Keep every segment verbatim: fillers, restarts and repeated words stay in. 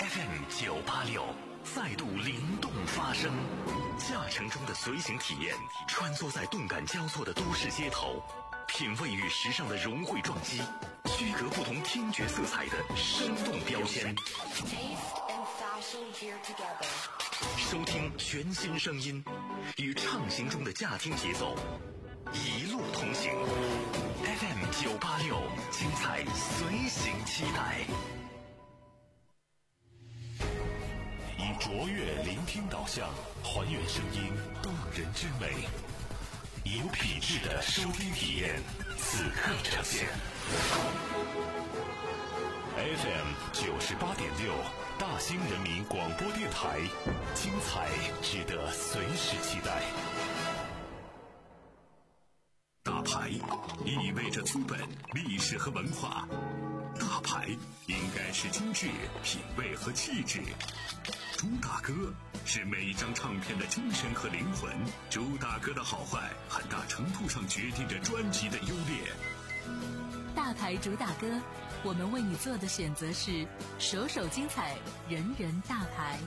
F M 九八六再度灵动发声，驾乘中的随行体验，穿梭在动感交错的都市街头，品味与时尚的融汇撞击，区隔不同听觉色彩的生动标签。收听全新声音，与畅行中的驾听节奏一路同行。F M 九八六，精彩随行期待。以卓越聆听导向，还原声音动人之美，有品质的收听体验，此刻呈现。F M 九十八点六，大兴人民广播电台，精彩值得随时期待。大牌意味着资本、历史和文化，大牌应该是精致、品味和气质。朱大哥是每一张唱片的精神和灵魂，朱大哥的好坏很大程度上决定着专辑的优劣。 大牌主打歌，我们为你做的选择是首首精彩，人人大牌。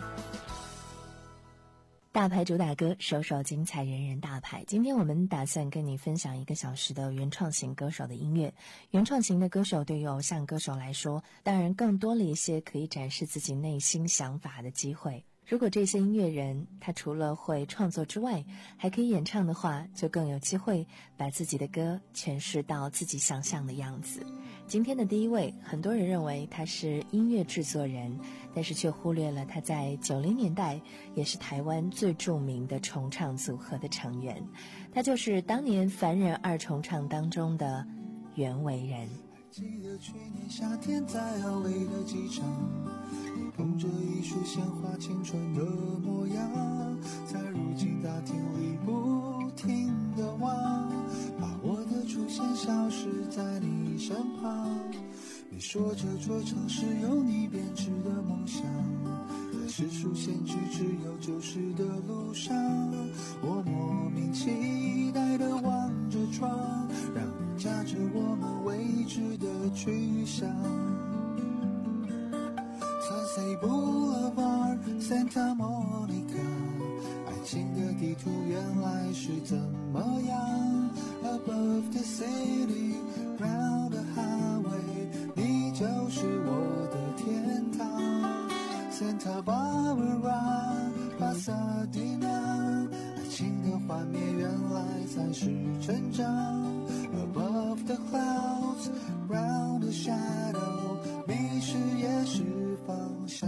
大牌主打歌，首首精彩，人人大牌。今天我们打算跟你分享一个小时的原创型歌手的音乐。原创型的歌手对于偶像歌手来说，当然更多了一些可以展示自己内心想法的机会。如果这些音乐人他除了会创作之外，还可以演唱的话，就更有机会把自己的歌诠释到自己想象的样子。今天的第一位，很多人认为他是音乐制作人，但是却忽略了他在九零年代也是台湾最著名的重唱组合的成员，他就是当年凡人二重唱当中的袁惟仁。 记得去年夏天在阿威的机场，你捧着一束鲜花，青春的模样，在如今大厅里不停地望，把我的出现消失在你身旁。你说这座城市有你编织的梦想，在世俗限制只有旧时的路上，我莫名期待地望着窗，让你驾着我们未知的去向。Sunset Boulevard Santa Monica， 爱情的地图原来是怎么样， Above the city round the highway， 你就是我的天堂。 Santa Barbara Pasadena， 爱情的幻灭原来才是成长， Above the clouds round the shadow， 迷失也是方向。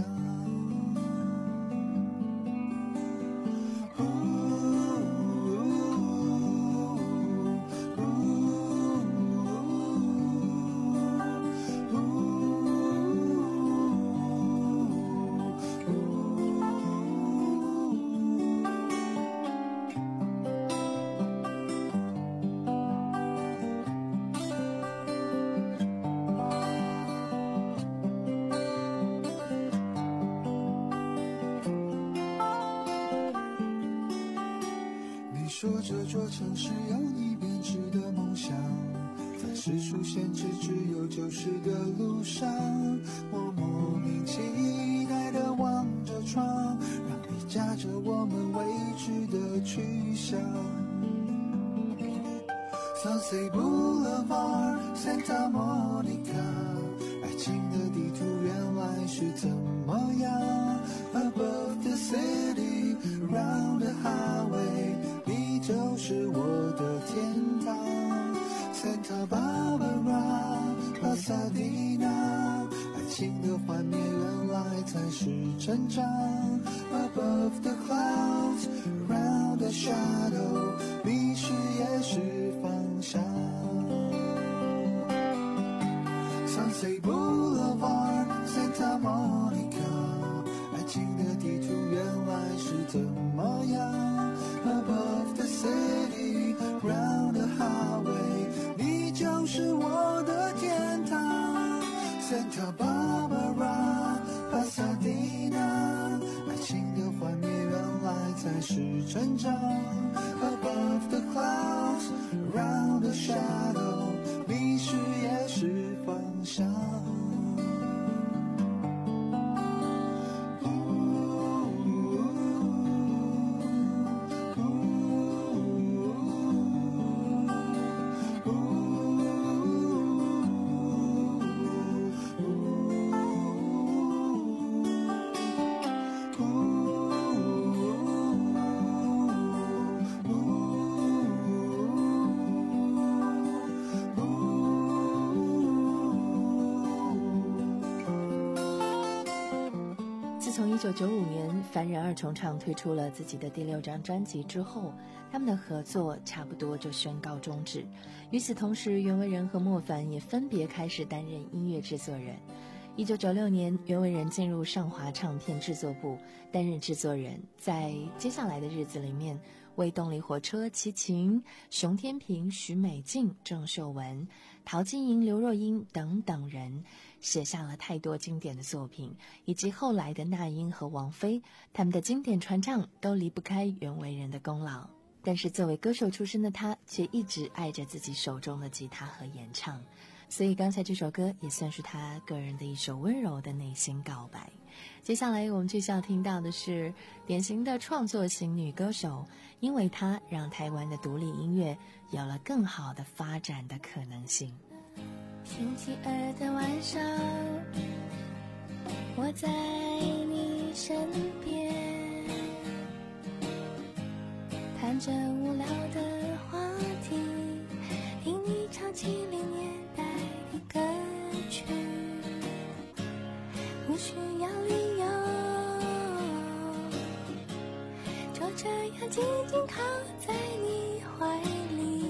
说这座城市有你编织的梦想，在世俗限制只有旧时的路上，我莫名期待地望着窗，让你驾着我们未知的去向。 Sunset Boulevard Santa Monica， 爱情的地图原来是怎么样， Above the city round the highway，就是我的天堂。 Santa Barbara Pasadena， 爱情的幻灭原来才是成长， Above the clouds round the shadow， 迷失也是方向。 Sunset Boulevard Santa Monica， 爱情的地图原来是怎么样， Above the city round the highway， 你就是我的天堂。 Santa Barbara Pasadena， 爱情的幻灭原来才是成长， Above the clouds round the shadow， 迷失也是方向。 从一九九五年凡人二重唱推出了自己的第六张专辑之后，他们的合作差不多就宣告终止。与此同时，袁惟仁和莫凡也分别开始担任音乐制作人。一九九六年，袁惟仁进入上华唱片制作部担任制作人，在接下来的日子里面，为动力火车、齐秦、熊天平、许美静、郑秀文、陶晶莹、刘若英等等人写下了太多经典的作品，以及后来的那英和王菲，他们的经典传唱都离不开袁惟仁的功劳。但是作为歌手出身的他，却一直爱着自己手中的吉他和演唱，所以刚才这首歌也算是他个人的一首温柔的内心告白。接下来我们继续要听到的是典型的创作型女歌手，因为她让台湾的独立音乐有了更好的发展的可能性。 星期二的晚上，我在你身边，谈着无聊的话题，听你唱七零年代的歌曲，不需要理由，就这样静静靠在你怀里。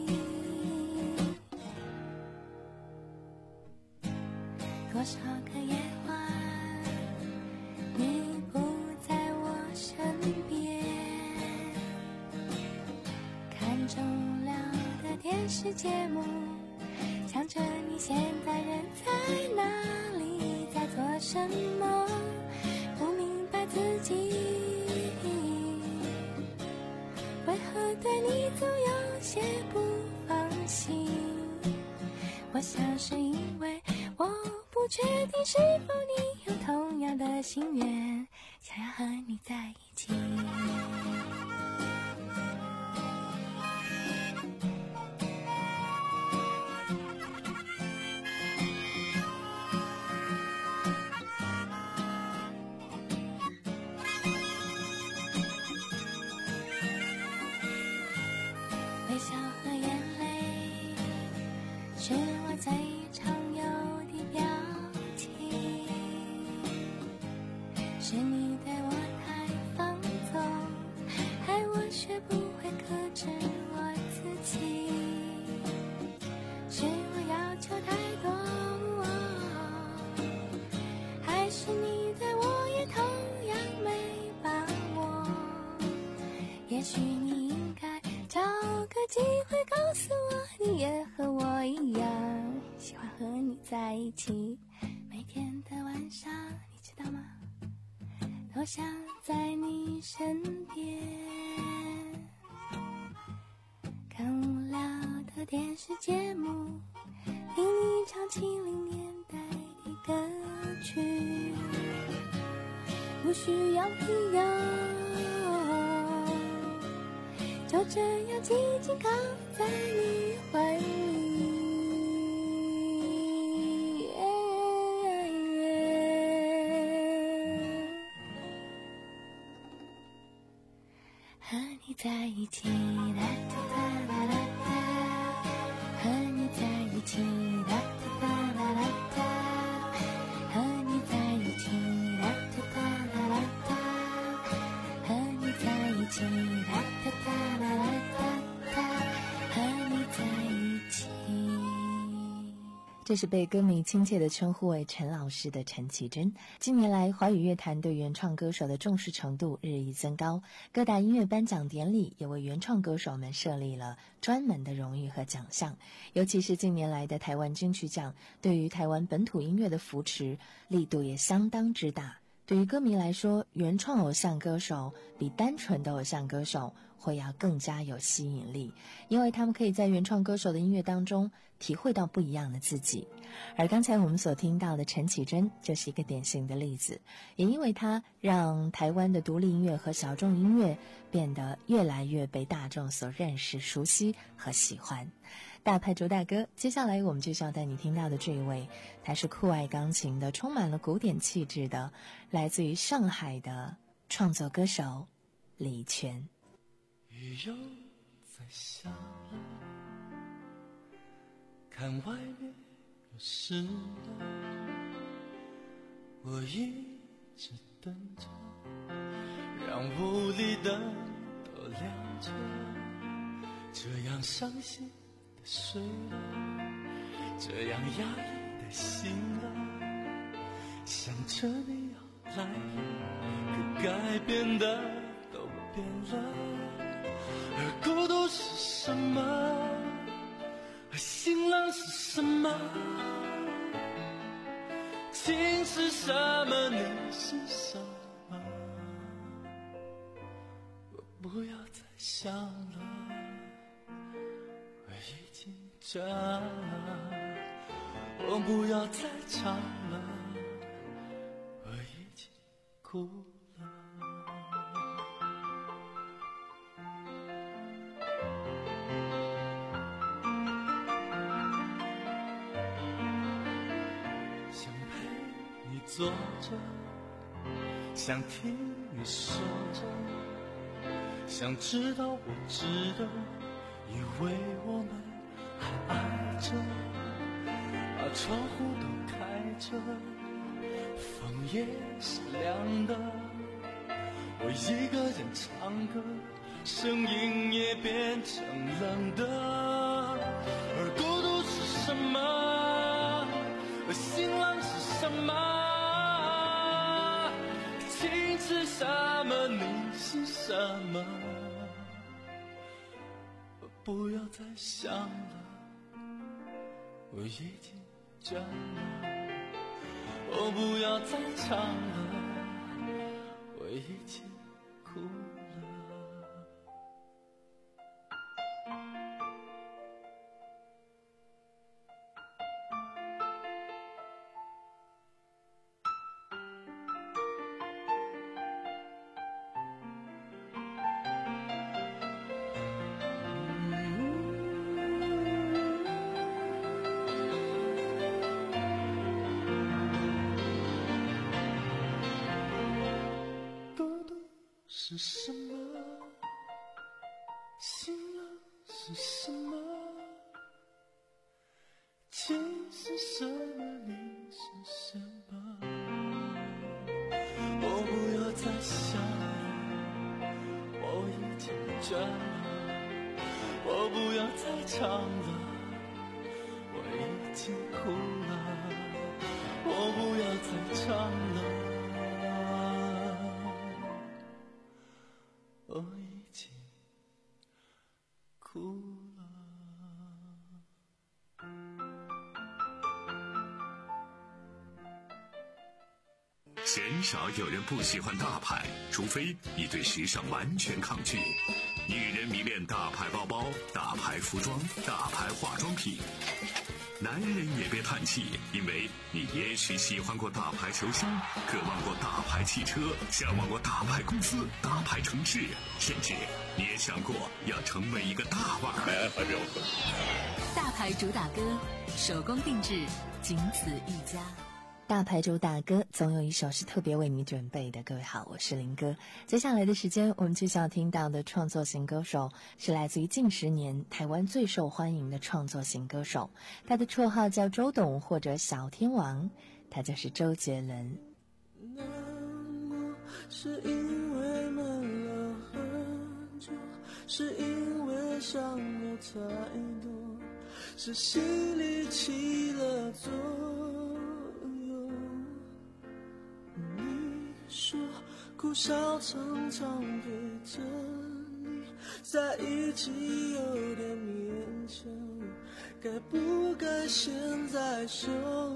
多少个夜晚，你不在我身边，看着无聊的电视节目，想着你现在人在哪里，在做什么，不明白自己为何对你总有些不放心。我想是因为我不确定是否你有同样的心愿，想要和你在一起。微笑和眼泪是我最常有的表情，是你对我太放纵，害我学不会克制我自己，是我要求太多，还是你对我也同样没把握？也许你应该找个机会告诉我，你也和我一样喜欢和你在一起。每天的晚上，你知道吗？都想在你身边，看无聊的电视节目，听你唱七零年代的歌曲，不需要理由，就这样静静靠在你怀里。和你在一起，啦哒哒啦啦哒，和你在一起，啦哒哒啦啦哒，和你在一起，啦哒哒啦啦哒，和你在一起，啦哒哒啦啦哒，和你在一起。 这是被歌迷亲切地称呼为陈老师的陈绮贞。近年来，华语乐坛对原创歌手的重视程度日益增高，各大音乐颁奖典礼也为原创歌手们设立了专门的荣誉和奖项。尤其是近年来的台湾金曲奖，对于台湾本土音乐的扶持力度也相当之大。对于歌迷来说，原创偶像歌手比单纯的偶像歌手会要更加有吸引力，因为他们可以在原创歌手的音乐当中体会到不一样的自己。而刚才我们所听到的陈绮贞就是一个典型的例子，也因为她让台湾的独立音乐和小众音乐变得越来越被大众所认识、熟悉和喜欢。大牌主打歌，接下来我们就要带你听到的这一位，他是酷爱钢琴的，充满了古典气质的，来自于上海的创作歌手李泉。 雨又在下了，看外面又湿了，我一直等着，让屋里灯都亮着，这样伤心的睡了，这样压抑的醒了，想着你要来了，可改变的都变了。而孤独是什么？而心冷是什么？情是什么？你是什么？我不要再想了，我已经倦了。我不要再唱了，我已经哭了。想陪你坐着，想听你说着，想知道我值得，以为我们还爱着，把窗户都开着，风也是凉的，我一个人唱歌，声音也变成冷的。而孤独是什么？而心冷是什么？情是什么？你是什么？我不要再想了，我已经倦了。我不要再唱了，我已经哭了。是什么？心冷是什么？情是什么？你是什么？我不要再想了，我已经倦了。我不要再唱了，我已经哭了。我不要再唱了，我已经哭了。 鲜少有人不喜欢大牌，除非你对时尚完全抗拒。女人迷恋大牌包包、大牌服装、大牌化妆品。男人也别叹气，因为你也许喜欢过大牌球星，渴望过大牌汽车，向往过大牌公司、大牌城市，甚至你也想过要成为一个大腕儿。 大牌主打歌，手工定制，仅此一家。 大牌主打歌总有一首是特别为你准备的。各位好，我是林哥。接下来的时间，我们就要听到的创作型歌手是来自于近十年台湾最受欢迎的创作型歌手，他的绰号叫周董或者小天王，他就是周杰伦。 难过是因为闷了很久，是因为想的太多，是心里起了作用。你说苦笑常常陪着你在一起有点勉强，该不该现在说？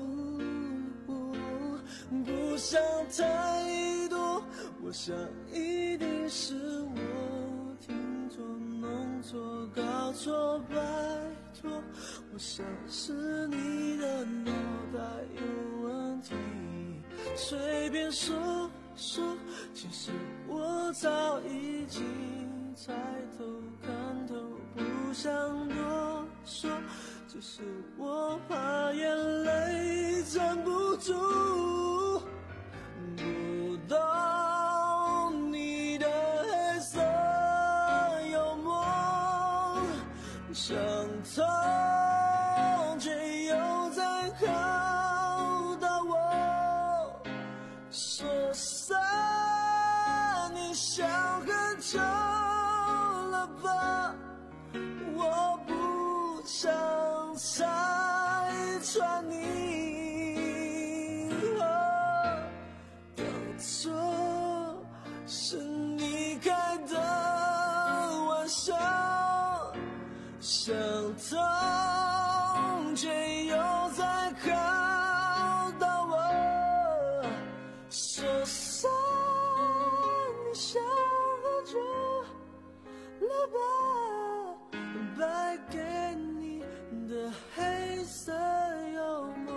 不想太多，我想一定是我听错、弄错、搞错，拜托，我想是你的脑袋有问题，随便说说，其实我早已经猜透看透，不想多说，只是我怕眼泪站不住。不懂你的黑色幽默，想通却又在考到我，说散久了吧，我不想拆穿你，哦，当作是你开的玩笑，想痛却又在考到我，说散你想喝酒了吧，败给你的黑色幽默。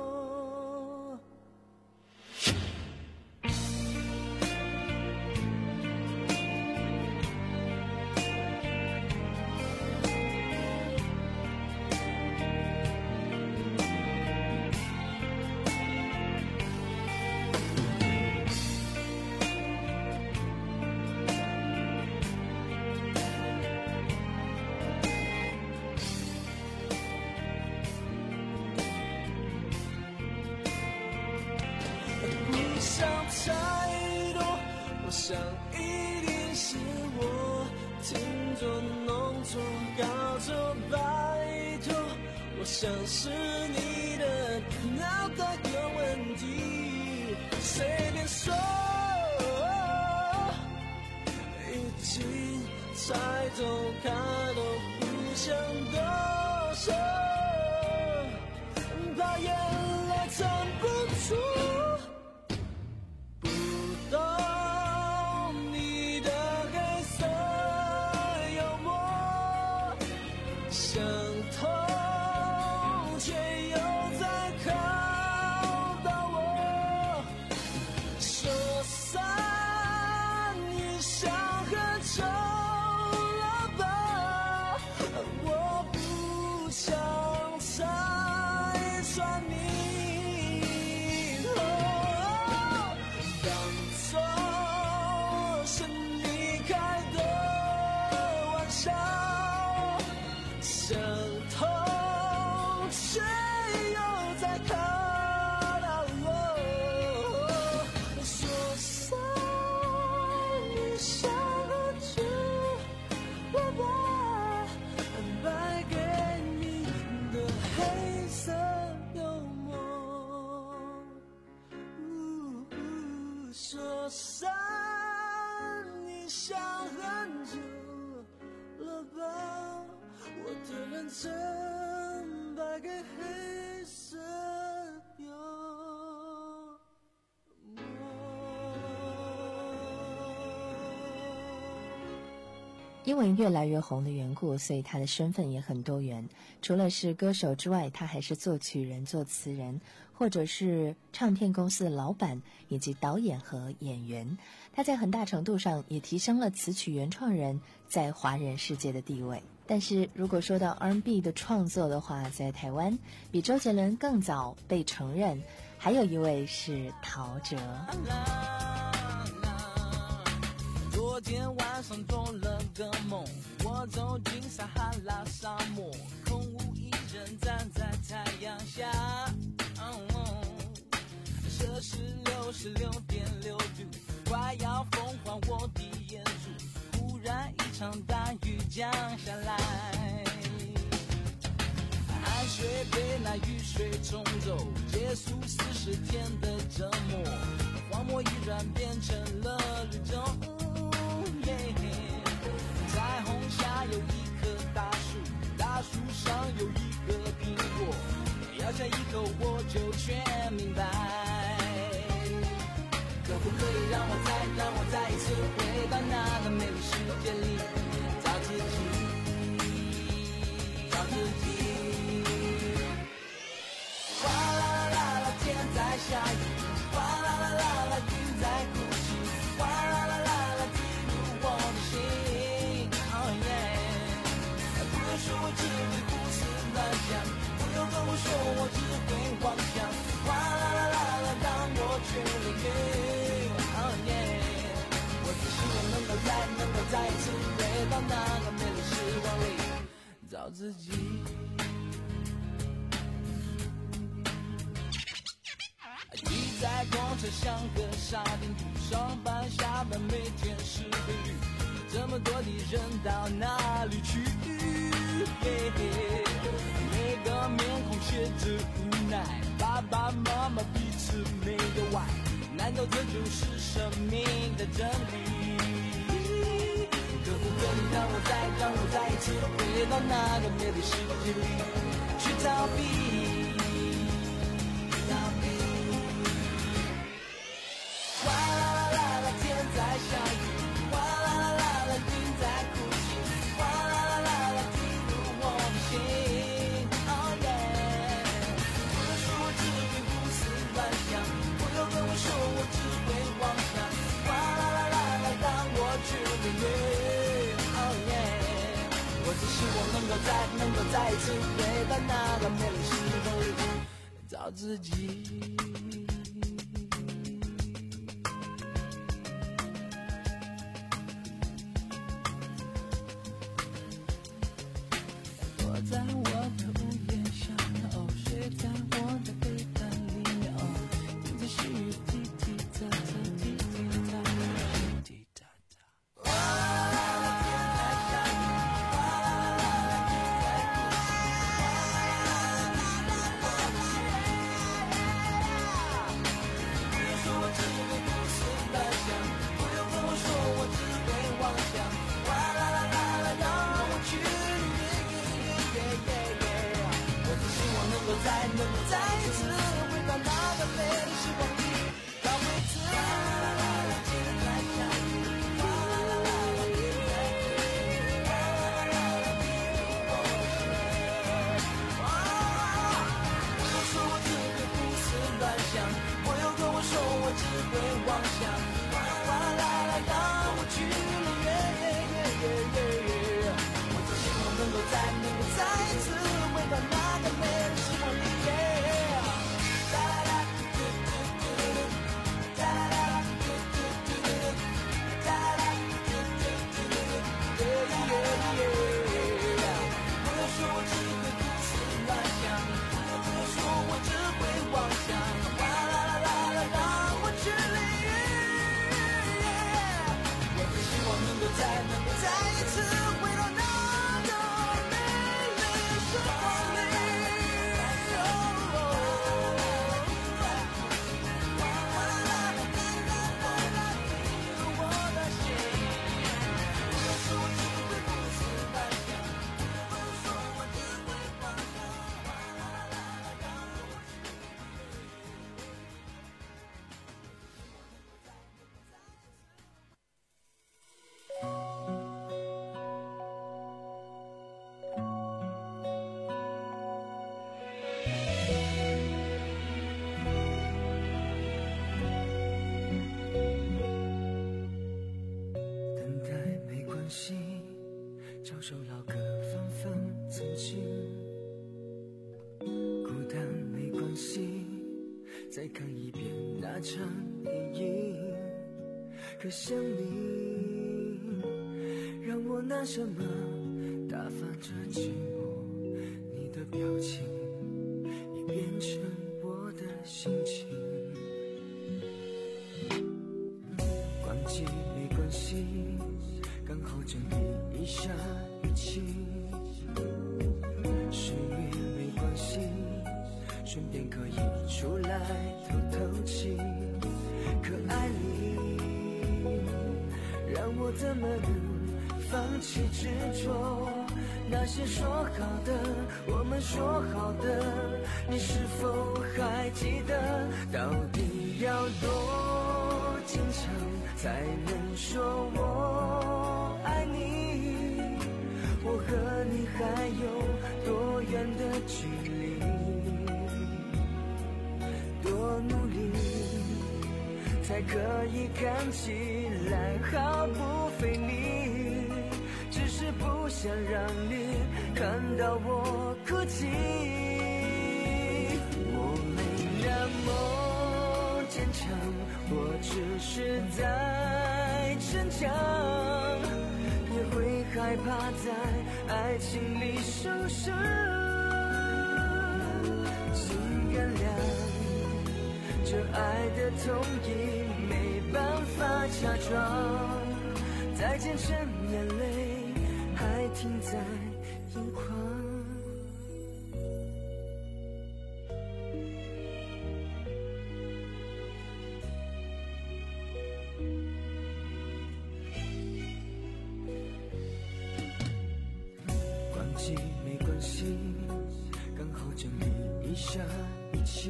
太多，我想一定是我听错弄错搞错，拜托，我想是你的脑袋有问题，随便说，已经猜透开都不想多说，怕眼泪藏不住。说散你想很久了吧，我的认真败给黑色幽默。 因为越来越红的缘故，所以他的身份也很多元。除了是歌手之外，他还是作曲人、作词人，或者是唱片公司的老板，以及导演和演员。他在很大程度上也提升了词曲原创人在华人世界的地位。但是如果说到 R and B 的创作的话，在台湾比周杰伦更早被承认，还有一位是陶喆。 昨天晚上做了个梦，我走进撒哈拉沙漠，空无一人站在太阳下，摄氏六十六点六度，快要风化我的眼珠，忽然一场大雨降下来，汗水被那雨水冲走，结束四十天的折磨，荒漠依然变成了绿洲。彩虹下有一棵大树，大树上有一个苹果，咬下一口我就全明白。可不可以让我再让我再一次回到那个美丽世界里，找自己，找自己。哗啦啦啦啦，天在下雨，哗啦啦啦啦，云在哭泣，哗啦啦啦啦，滴入我的心。不用说我只会胡思乱想，不用跟我说我只会妄想，哗啦啦啦啦，让我去淋雨。Oh yeah， 我只希望能够再能够再一次回到那个美丽时光里，找自己。挤在公车像个沙丁鱼，上班下班每天是个雨。 这么多的人到哪里去？每个面孔写着无奈，爸爸妈妈彼此没有爱，难道这就是生命的真理？可不可以让我再让我再一次回到那个美丽世界里去逃避？逃避。哗啦啦啦啦，天在下雨，哗啦啦啦啦，云在哭泣，哗啦啦啦啦，进入我的心。Oh yeah， 不要说我只会胡思乱想，不要跟我说我只会妄想，哗啦啦啦啦，让我去领略。Oh yeah， 我只希望能够再能够再一次回到那个美丽时空里找自己。在我的屋檐下，哦，睡在我的被单里面，哦，听着细雨滴滴答答，滴滴答答，滴滴答答。哗啦啦啦，天在下雨，哗啦啦啦啦，云在哭泣，哗啦啦啦啦，我的心。不要说我只会胡思乱想，不要跟我说我只会妄想，哗啦啦啦啦，让我去。能够再能够再一次回到那个美丽时光里，找回自己。哗啦啦啦，天在下雨，哗啦啦啦，云在哭泣，哗啦啦啦，滴入我的心。不要说我只会胡思乱想，不要跟我说我只会妄想，哗啦啦啦，让我去领略。我只希望能够再能够再一次回到那个美丽时光里。再能够再一次回到那个美丽时光里，哗啦啦啦，滴答答答，滴入我的心。不要说我只会胡思乱想，不要说我只会妄想，哗啦啦啦啦，让我去。唱首老歌，反反曾经。孤单没关系，再看一遍那场电影。可想你，让我拿什么打发这寂寞？你的表情已变成我的心情。忘记没关系，刚好整理一下语气，失眠没关系，顺便可以出来透透气。可爱你，让我怎么能放弃执着？那些说好的，我们说好的，你是否还记得？到底要多坚强才能说我爱你？我和你还有多远的距离？多努力才可以看起来毫不费力？只是不想让你看到我哭泣。我没那么坚强，我只是在逞强，也会害怕在爱情里受伤。请原谅，这爱的痛意没办法假装，再再见成眼泪，还停在眼眶。忘记没关系，刚好整理一下语气。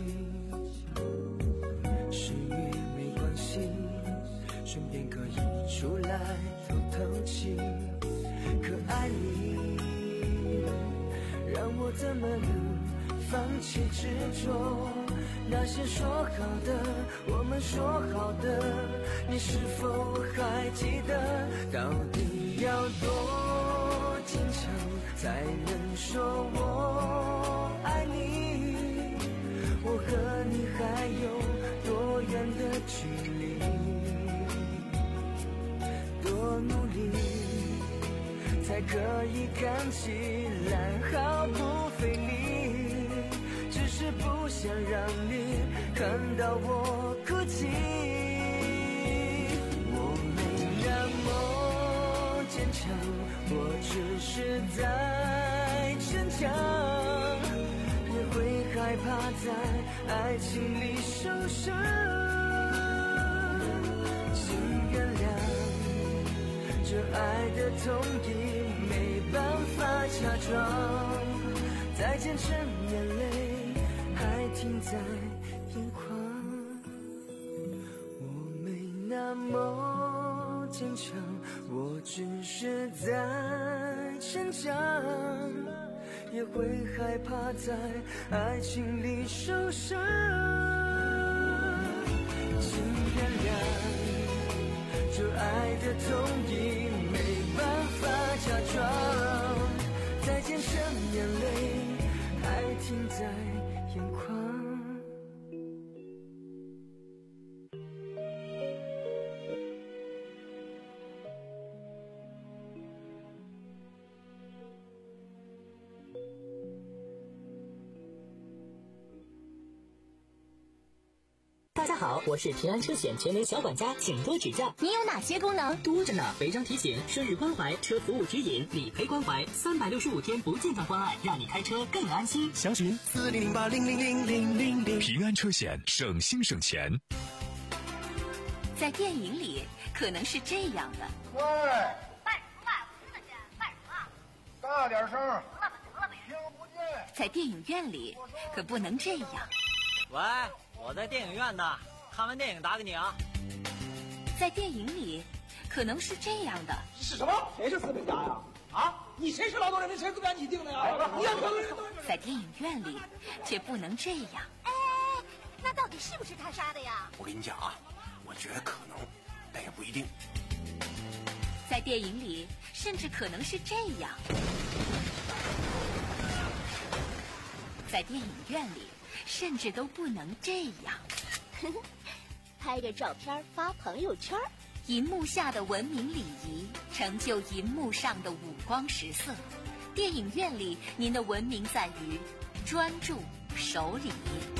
失语没关系，顺便可以出来透透气。可爱你，让我怎么能放弃执着？那些说好的，我们说好的，你是否还记得？到底要多坚强才能说我爱你？我和你还有多远的距离？多努力才可以看起来毫不费力？只是不想让你看到我哭泣。我没那么坚强，我只是在逞强，也会害怕在爱情里受伤。请原谅，这爱的痛已没办法假装。再见成眼泪，还停在眼眶。我没那么坚强，我只是在逞强，也会害怕在爱情里受伤。请原谅，这爱的痛已没办法假装。再见成眼泪，还停在眼眶。 大家好，我是平安车险全联小管家，请多指教。 你有哪些功能？ 多着呢，违章提醒、生日关怀、车服务指引、理赔关怀，三百六十五天不间断关爱，让你开车更安心。 详询四零零八零零零零零零。 平安车险，省心省钱。 在电影里可能是这样的。 喂，卖什么卖？我听得见，卖什么？大点声。得了吧，得了吧，听不见。 在电影院里可不能这样。 喂，我在电影院呢，看完电影打给你啊。 在电影里可能是这样的。 是什么？谁是资本家呀？啊，你谁是劳动人民？谁资本家你定的呀？你要在电影院里却不能这样。 哎，那到底是不是他杀的呀？ 我跟你讲啊，我觉得可能，但也不一定。 在电影里甚至可能是这样。在电影院里甚至都不能这样。 拍个照片发朋友圈。 银幕下的文明礼仪成就银幕上的五光十色。电影院里您的文明在于专注守礼。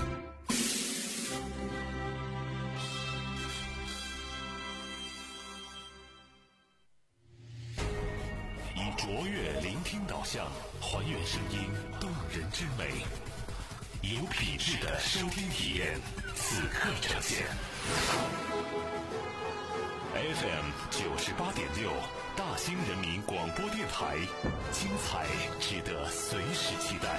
以卓越聆听导向，还原声音动人之美，有品质的收听体验，此刻呈现。F M 九十八点六，大兴人民广播电台，精彩值得随时期待。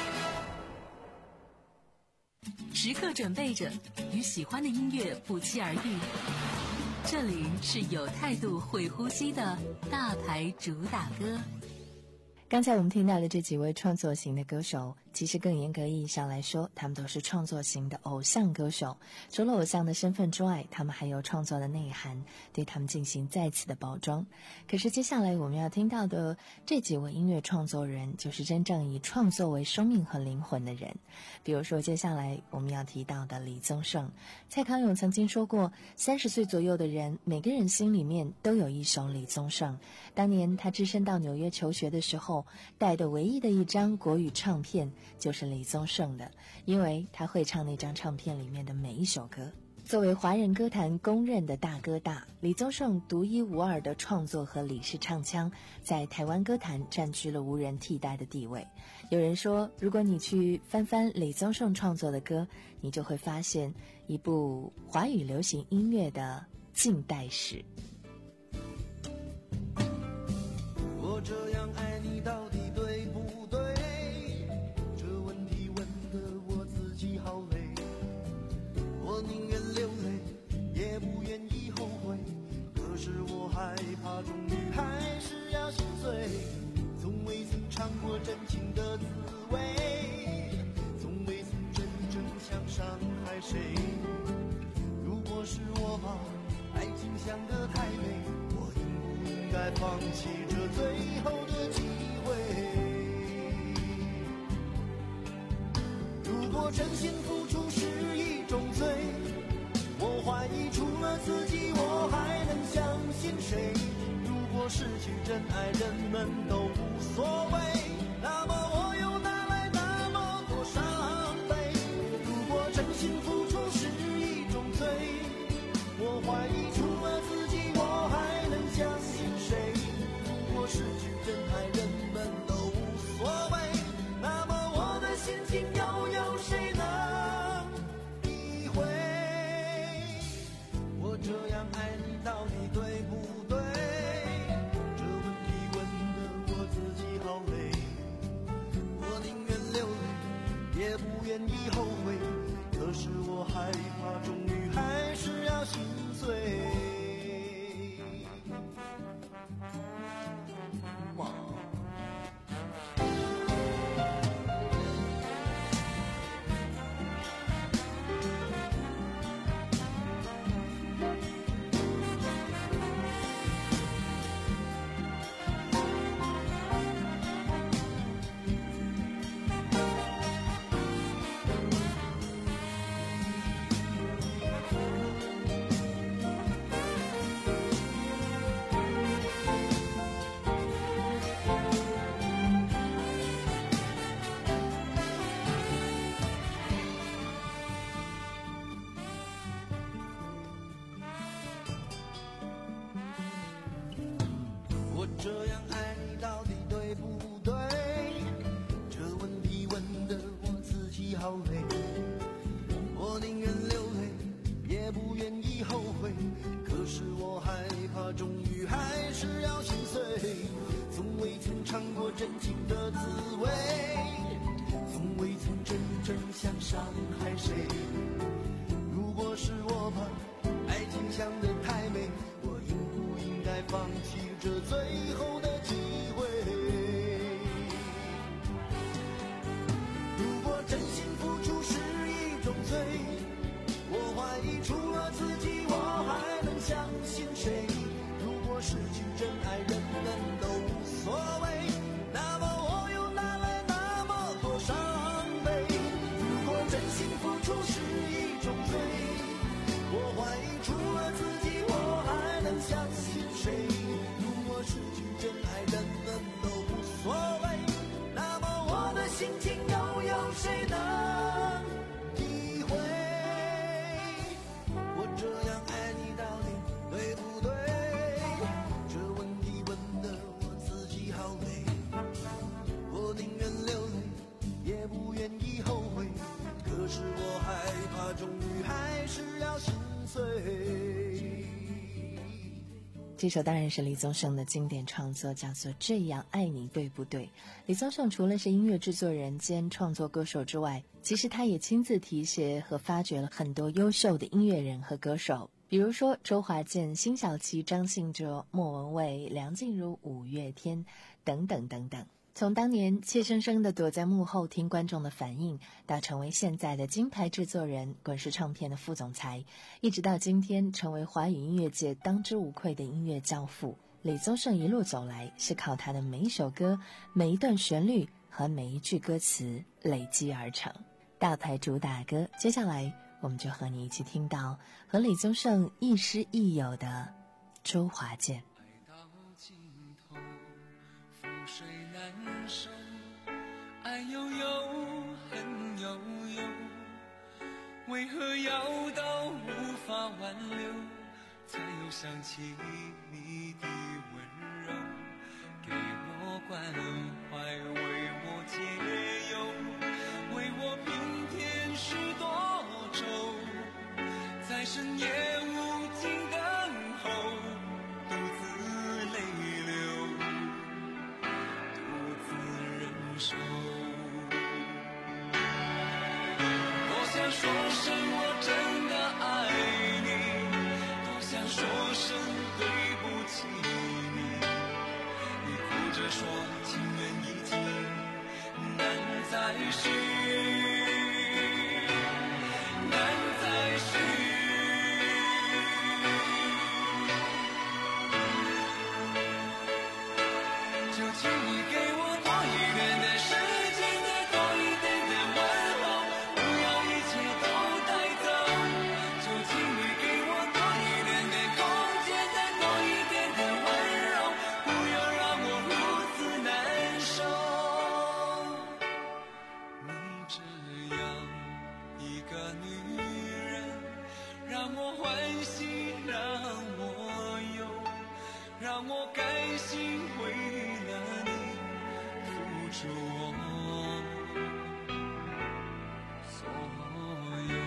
时刻准备着与喜欢的音乐不期而遇。这里是有态度会呼吸的大牌主打歌。 刚才我们听到的这几位创作型的歌手，其实更严格意义上来说，他们都是创作型的偶像歌手。除了偶像的身份之外，他们还有创作的内涵，对他们进行再次的包装。可是接下来我们要听到的这几位音乐创作人，就是真正以创作为生命和灵魂的人。比如说接下来我们要提到的李宗盛。蔡康永曾经说过，三十岁左右的人，每个人心里面都有一首李宗盛。当年他只身到纽约求学的时候，带的唯一的一张国语唱片就是李宗盛的，因为他会唱那张唱片里面的每一首歌。 作为华人歌坛公认的大哥大，李宗盛独一无二的创作和李氏唱腔在台湾歌坛占据了无人替代的地位。有人说，如果你去翻翻李宗盛创作的歌，你就会发现一部华语流行音乐的近代史。 我这样爱你到底对不对？这问题问得我自己好累，我宁愿流泪也不愿意后悔，可是我害怕终于还是要心碎，从未曾尝过真情的滋味，从未曾真正想伤害谁。如果是我把爱情想得太美，我应不应该放弃这最后的机会？如果真心付出是一种罪，我怀疑除了自己我还能相信谁？如果失去真爱人们都无所谓，那么我又哪来那么多伤悲？如果真心付出是一种罪，我怀疑除了自己我还能相信谁？如果失去真爱人们都无所谓，那么我的心情又有谁能体会？我这样爱你到底对不对？这问题问得我自己好累，我宁愿流泪也不愿意后悔，可是我害怕终于还是要心碎。我这样爱你到底对不对？这问题问得我自己好累，我宁愿流泪也不愿意后悔，可是我害怕终于还是要心碎，从未曾尝过真情的滋味，从未曾真正想伤害谁。如果是我把爱情想得太美，我应不应该放弃这最后的机会？如果真心付出是一种罪，我怀疑除了自己我还能相信谁？如果失去真爱人们都无所谓，那么我又哪来那么多伤悲？如果真心付出是一种罪，我怀疑除了自己我还能相信谁？如果失去真爱人们都无所谓，那么我的心情又有谁能体会？我这样爱你到底对不对？这问题问得我自己好累，我宁愿流泪也不愿意后悔，可是我害怕终于还是要心碎。 这首当然是李宗盛的经典创作，叫做《这样爱你对不对》。李宗盛除了是音乐制作人兼创作歌手之外，其实他也亲自提携和发掘了很多优秀的音乐人和歌手，比如说周华健、辛晓琪、张信哲、莫文蔚、梁静茹、五月天等等等等。从当年怯生生地躲在幕后听观众的反应，到成为现在的金牌制作人、滚石唱片的副总裁，一直到今天成为华语音乐界当之无愧的音乐教父，李宗盛一路走来是靠他的每一首歌、每一段旋律和每一句歌词累积而成。大牌主打歌，接下来我们就和你一起听到和李宗盛亦师亦友的周华健。 水难收，爱悠悠，恨悠悠， 为何要到无法挽留，才又想起你的温柔，给我关怀，为我解忧，为我平添许多愁，在深夜无尽等候，独自泪流，独自忍受。多想说声我真的爱你，多想说声对不起你，你哭着说情缘已尽，难再续，难再续。就请你给我多一点的时间，再多一点的问候，不要一切都带走。就请你给我多一点的空间，再多一点的温柔，不要让我如此难受。你这样一个女人，让我欢喜，让我忧，让我甘心为了你付出我所有。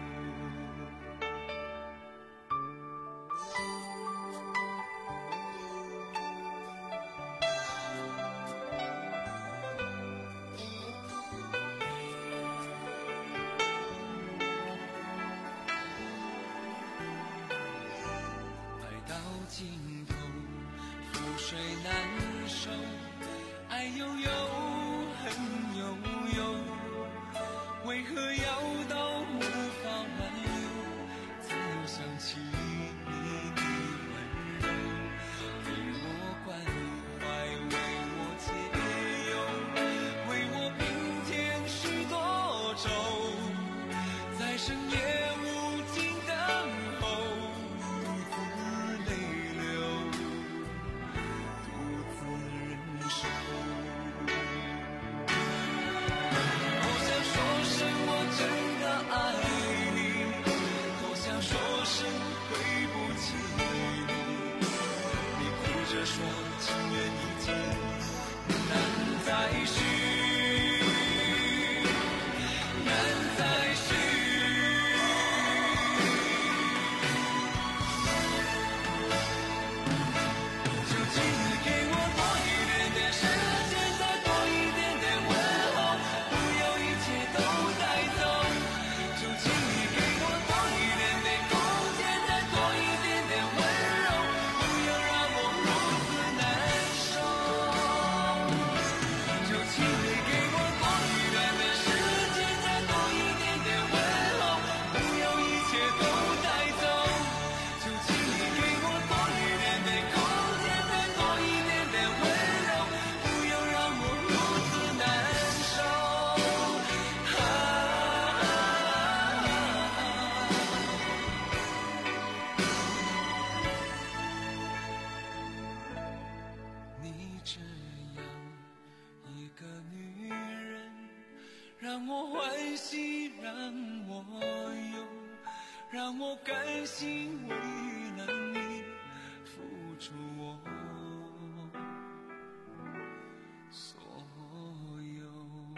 爱到尽头，覆水难收，爱悠悠，恨悠悠，为何要到无法挽留，才又想起你的温柔，给我关怀，为我解忧，为我平添许多愁，在深夜无尽等候，独自泪流，独自忍受。多想说声我真的爱你，多想说声对不起你，你哭着说情缘已尽，难再续，难再续。就请你给我多一点的时间，再多一点的问候，不要一切都带走。就请你给我多一点的空间，再多一点的温柔，不要让我如此难受。就请你给我多一点的时间，再多一点的问候，不要一切都带走。就请你给我多一点的空间，再多一点的温柔，不要让我如此难受。啊，你这样一个女人，让我欢喜，让我忧，让我甘心为了你付出我所有。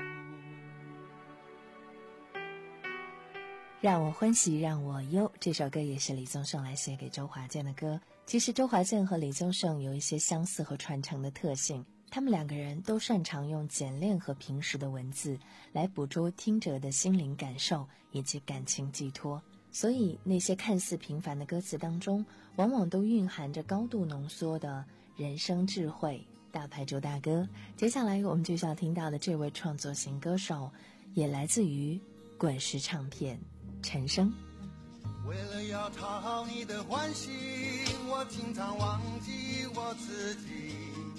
让我欢喜让我忧，这首歌也是李宗盛来写给周华健的歌。其实周华健和李宗盛有一些相似和传承的特性，他们两个人都擅长用简练和平实的文字来捕捉听者的心灵感受以及感情寄托，所以那些看似平凡的歌词当中，往往都蕴含着高度浓缩的人生智慧。大牌周大哥，接下来我们就是要听到的这位创作型歌手，也来自于滚石唱片，陈升。 为了要讨好你的欢喜，我经常忘记我自己。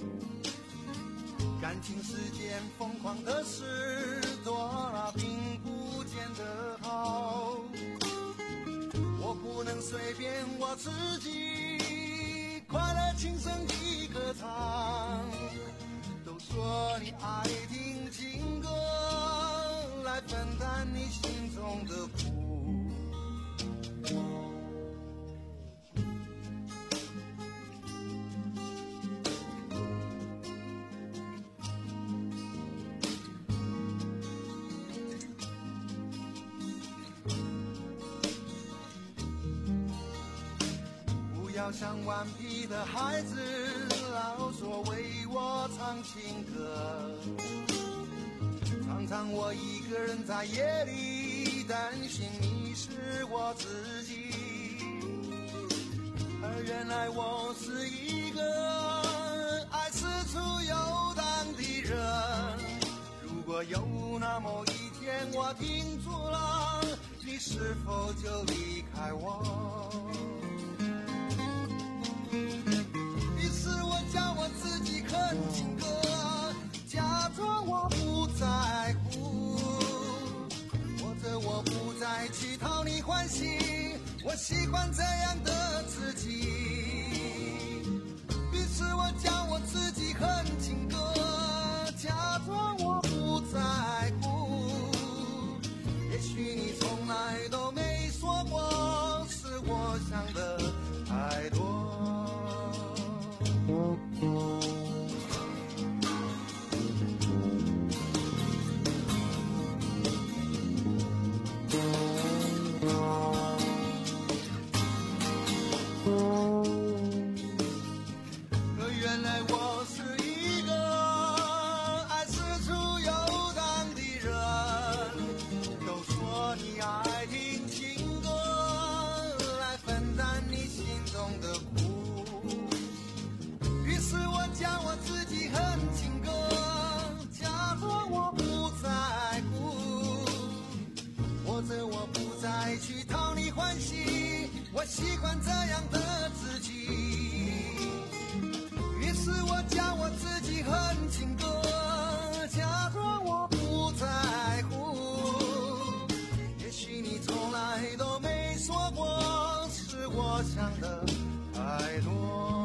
感情世间疯狂的事多了，并不见得好。我不能随便我自己，快乐轻声一歌唱。都说你爱听情歌，来分担你心中的苦。 要像顽皮的孩子，老说为我唱情歌。常常我一个人在夜里担心你是我自己，而原来我是一个爱四处游荡的人。如果有那么一天我停住了，你是否就离开我？于是我叫我自己哼情歌，假装我不在乎，或者我不再去讨你欢喜，我喜欢这样的自己。于是我叫我自己哼情歌，假装我不在乎，也许你从来都没说过，是我想的太多。原来我是一个爱四处游荡的人，都说你爱听情歌来分担你心中的苦，于是我叫我自己哼情歌，假装我不在乎，或者我不再去讨你欢喜，我喜欢这样的自己。于是我叫我自己哼情歌，假装我不在乎，也许你从来都没说过，是我想的太多。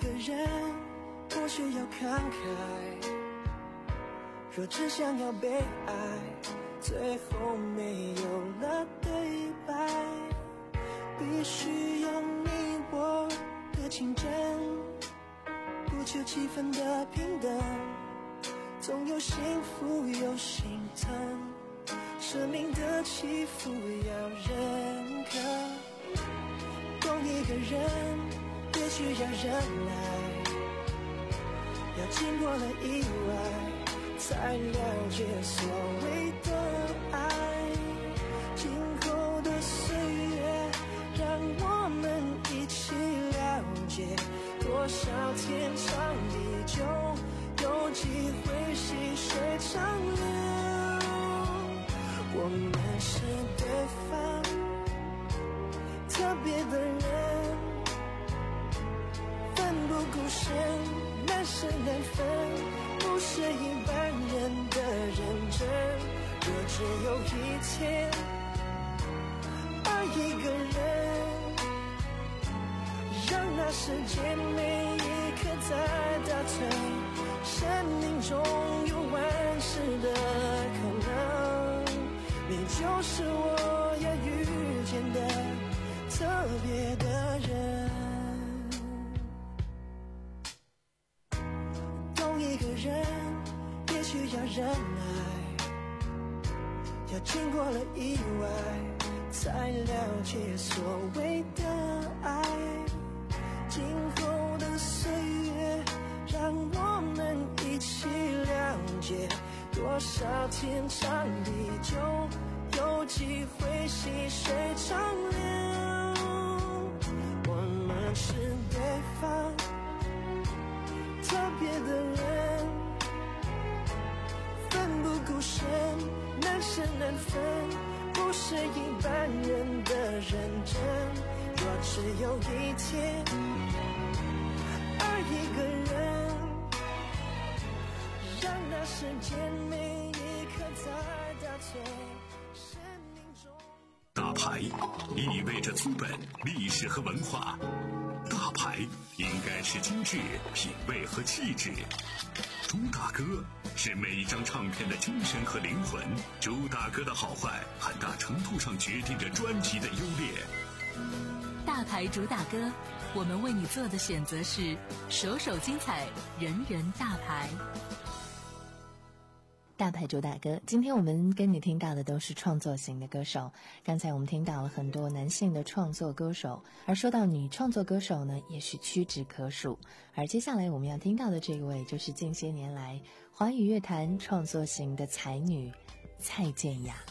个人不需要慷慨，若只想要被爱，最后没有了对白，必须有你我的情真，不求气氛的平等，总有幸福有心疼，生命的起伏要认可，懂一个人也需要忍耐，要经过了意外才了解所谓的爱，今后的岁月让我们一起了解，多少天长地久，有机会细水长流，我们是对方特别的人，奋不顾身，难舍难分，不是一般人的认真，若只有一天爱一个人，让那时间每一刻在倒退，生命中有万事的可能，你就是我要遇见的特别的人，懂一个人也需要忍耐，要经过了意外才了解所谓的爱，今后的岁月让我们一起了解，多少天长地久，有机会细水长流，我们是对方特别的人，奋不顾身，难舍难分，不是一般人的认真，若只有一天爱一个人，让那时间每一刻在倒退，生命中大牌意味着资本、历史和文化，大牌应该是精致、品味和气质。朱大哥是每一张唱片的精神和灵魂，朱大哥的好坏很大程度上决定着专辑的优劣。 大牌主打歌，我们为你做的选择是首首精彩，人人大牌。 大牌主打歌，今天我们跟你听到的都是创作型的歌手。刚才我们听到了很多男性的创作歌手，而说到女创作歌手呢，也是屈指可数。而接下来我们要听到的这一位，就是近些年来华语乐坛创作型的才女蔡健雅。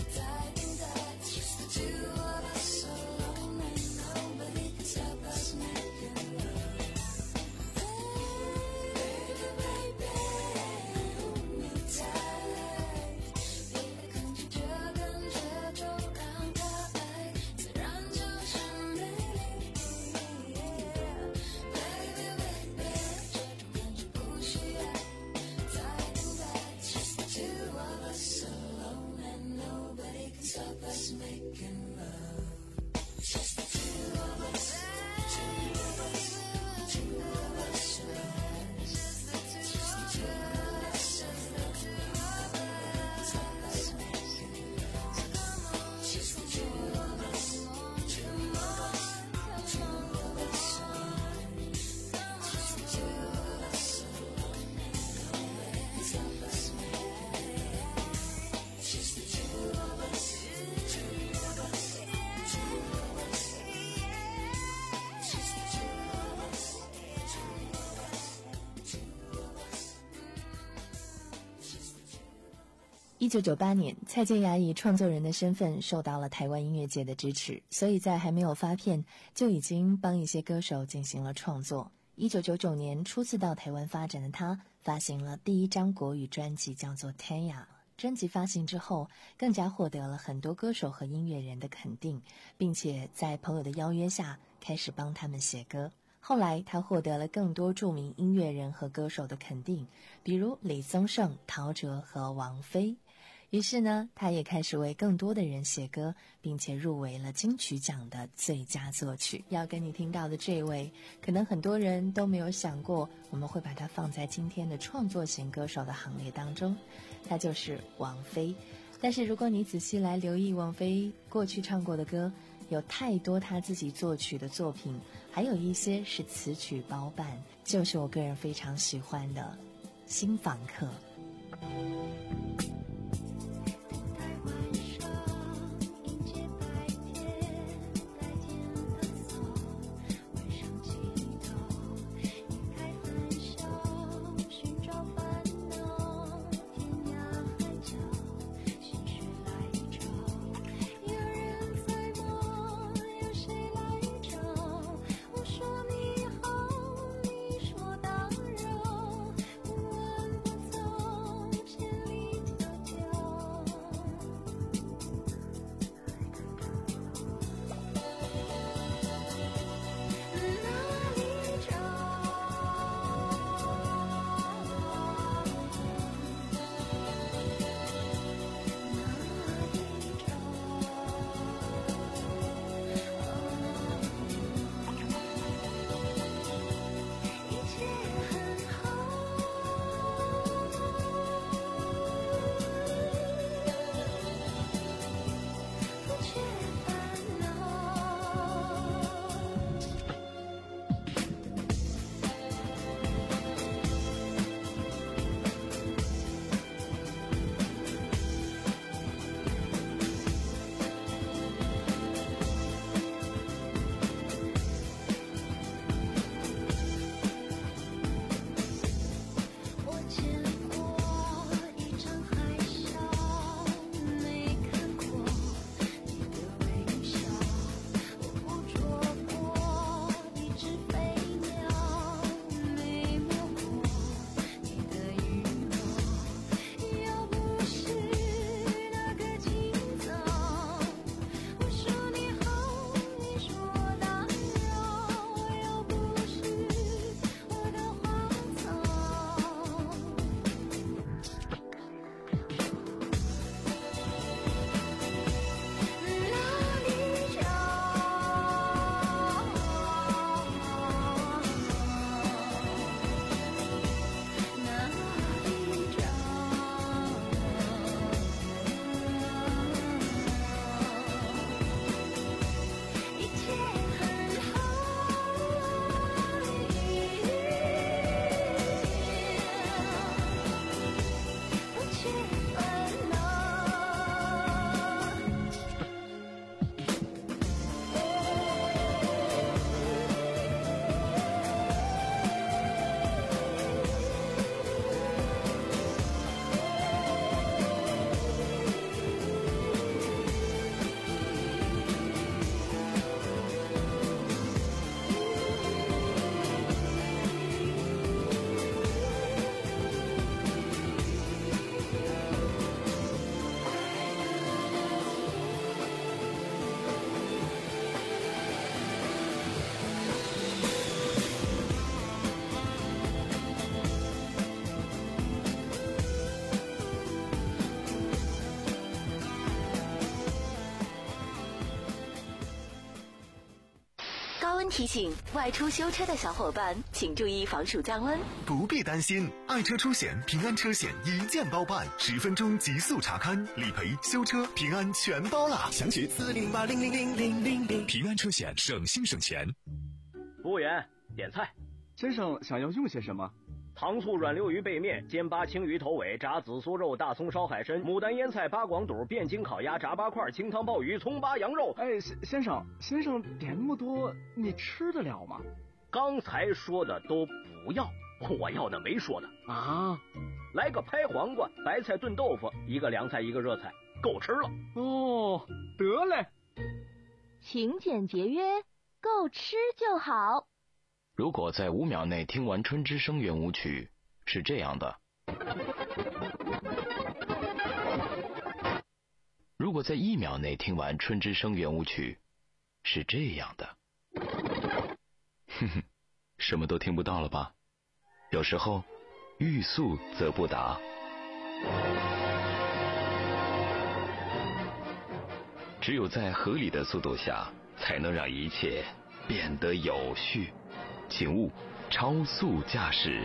Two of us alone and nobody can stop us now. 一九九八年，蔡健雅以创作人的身份受到了台湾音乐界的支持，所以在还没有发片就已经帮一些歌手进行了创作。一九九九年初次到台湾发展的他，发行了第一张国语专辑，叫做《天涯》。专辑发行之后，更加获得了很多歌手和音乐人的肯定，并且在朋友的邀约下开始帮他们写歌。后来他获得了更多著名音乐人和歌手的肯定，比如李宗盛、陶喆和王菲。于是呢，他也开始为更多的人写歌，并且入围了金曲奖的最佳作曲。要跟你听到的这位，可能很多人都没有想过我们会把他放在今天的创作型歌手的行列当中，他就是王菲。但是如果你仔细来留意王菲过去唱过的歌，有太多他自己作曲的作品，还有一些是词曲包办，就是我个人非常喜欢的《新访客》。 提醒外出修车的小伙伴，请注意防暑降温。 不必担心，爱车出险平安车险一键包办，十分钟极速查勘、理赔、修车，平安全包啦！详询四零八零零零零零零。平安车险，省心省钱。 服务员，点菜。 先生想要用些什么？ 糖醋软溜鱼背面、煎八青鱼头尾、炸紫苏肉、大葱烧海参、牡丹腌菜、八广肚、汴京烤鸭、炸八块、清汤鲍鱼、葱八羊肉。 哎，先生，先生点那么多，你吃得了吗？ 刚才说的都不要，我要的没说的啊。 来个拍黄瓜、白菜炖豆腐，一个凉菜一个热菜，够吃了。 哦，得嘞。 勤俭节约，够吃就好。 如果在五秒内听完《春之声》圆舞曲，是这样的。如果在一秒内听完《春之声》圆舞曲，是这样的。哼哼，什么都听不到了吧？有时候欲速则不达。只有在合理的速度下，才能让一切变得有序。请勿超速驾驶。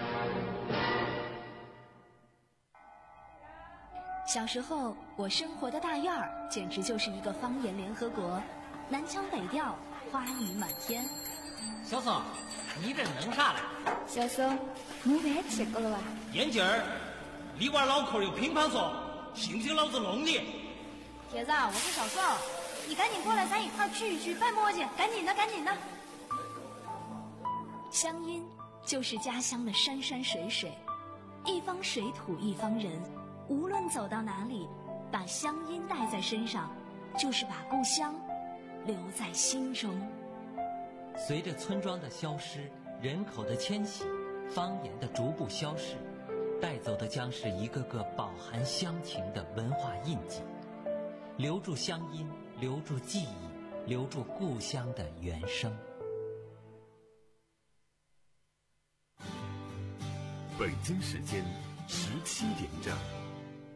小时候，我生活的大院儿简直就是一个方言联合国，南腔北调，花语满天。 小松，你这弄啥嘞？ 小松，你饭吃过了吧？ 眼镜儿，你娃脑壳有乒乓球，信不信老子弄你？ 铁子，我是小宋，你赶紧过来，咱一块聚一聚，办磨叽，赶紧的，赶紧的。乡音就是家乡的山山水水，一方水土一方人，无论走到哪里，把乡音带在身上，就是把故乡留在心中。 随着村庄的消失，人口的迁徙，方言的逐步消逝，带走的将是一个个饱含乡情的文化印记。留住乡音，留住记忆，留住故乡的原声。 北京时间十七点整。